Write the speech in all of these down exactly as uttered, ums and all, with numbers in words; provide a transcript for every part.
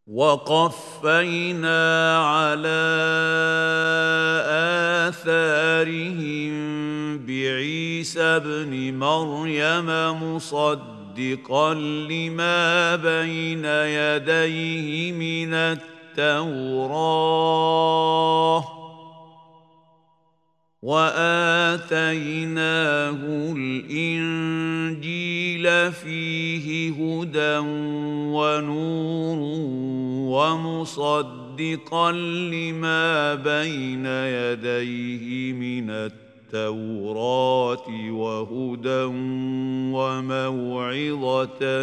وقفينا على آثارهم بعيسى ابن مريم مصدقا لما بين يديه من التوراة وآتيناه الإنجيل فيه هدى ونور ومصدقا لما بين يديه من التوراة وهدى وموعظة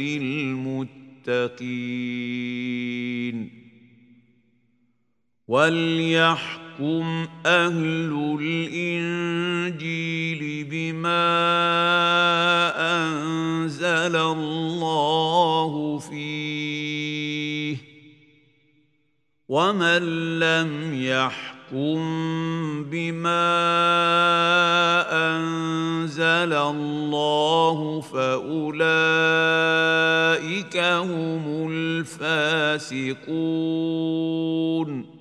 للمتقين وليحكم أهل الإنجيل بما أنزل الله فيه ومن لم يحكم بما أنزل الله فأولئك هم الفاسقون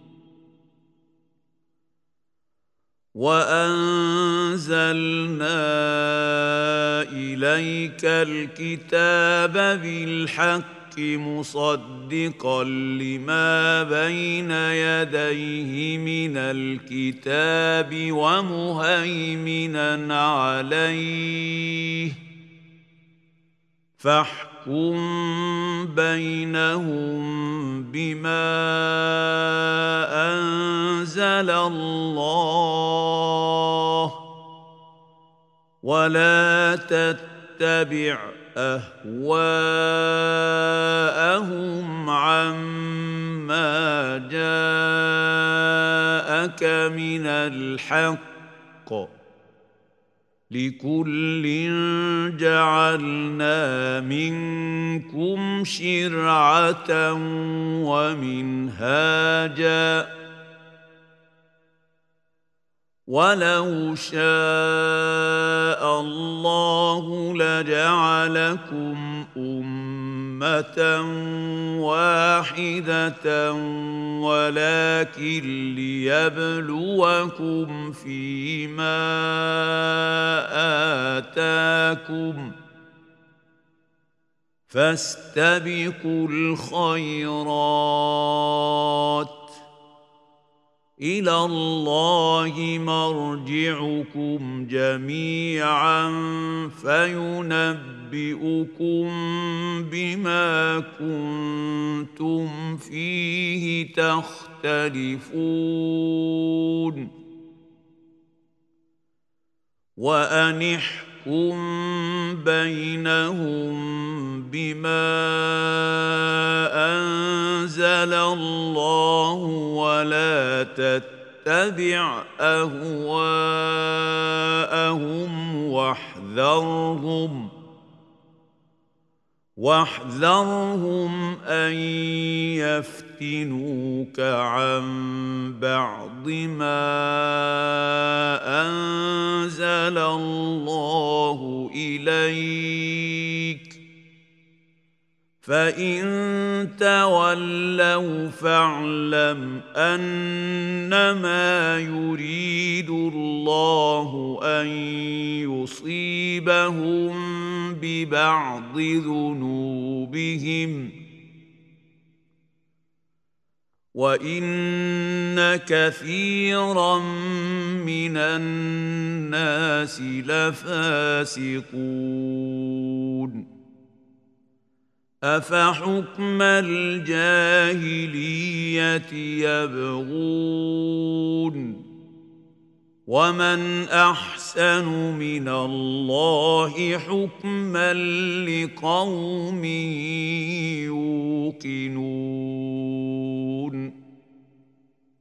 وأنزلنا إليك الكتاب بالحق مصدقا لما بين يديه من الكتاب ومهيمنا عليه فاحكم بينهم بما أنزل الله ولا تتبع أهواءهم عما جاءك من الحق لكل جعلنا منكم شرعة ومنهاجا ولو شاء الله لجعلكم أمة واحدة ولكن ليبلوكم فيما آتاكم فاستبقوا الخيرات إلى الله مرجعكم جميعا فينبئكم بما كنتم فيه تختلفون وأن احكم بينهم بما أنزل الله ولا تتبع أهواءهم واحذرهم واحذرهم أن يفتنوك عن بعض ما أنزل الله إليك فإن تولوا فاعلم أنما يريد الله أن يصيبهم ببعض ذنوبهم وإن كثيرا من الناس لفاسقون أفحكم الجاهلية يبغون ومن أحسن من الله حكما لقوم يوقنون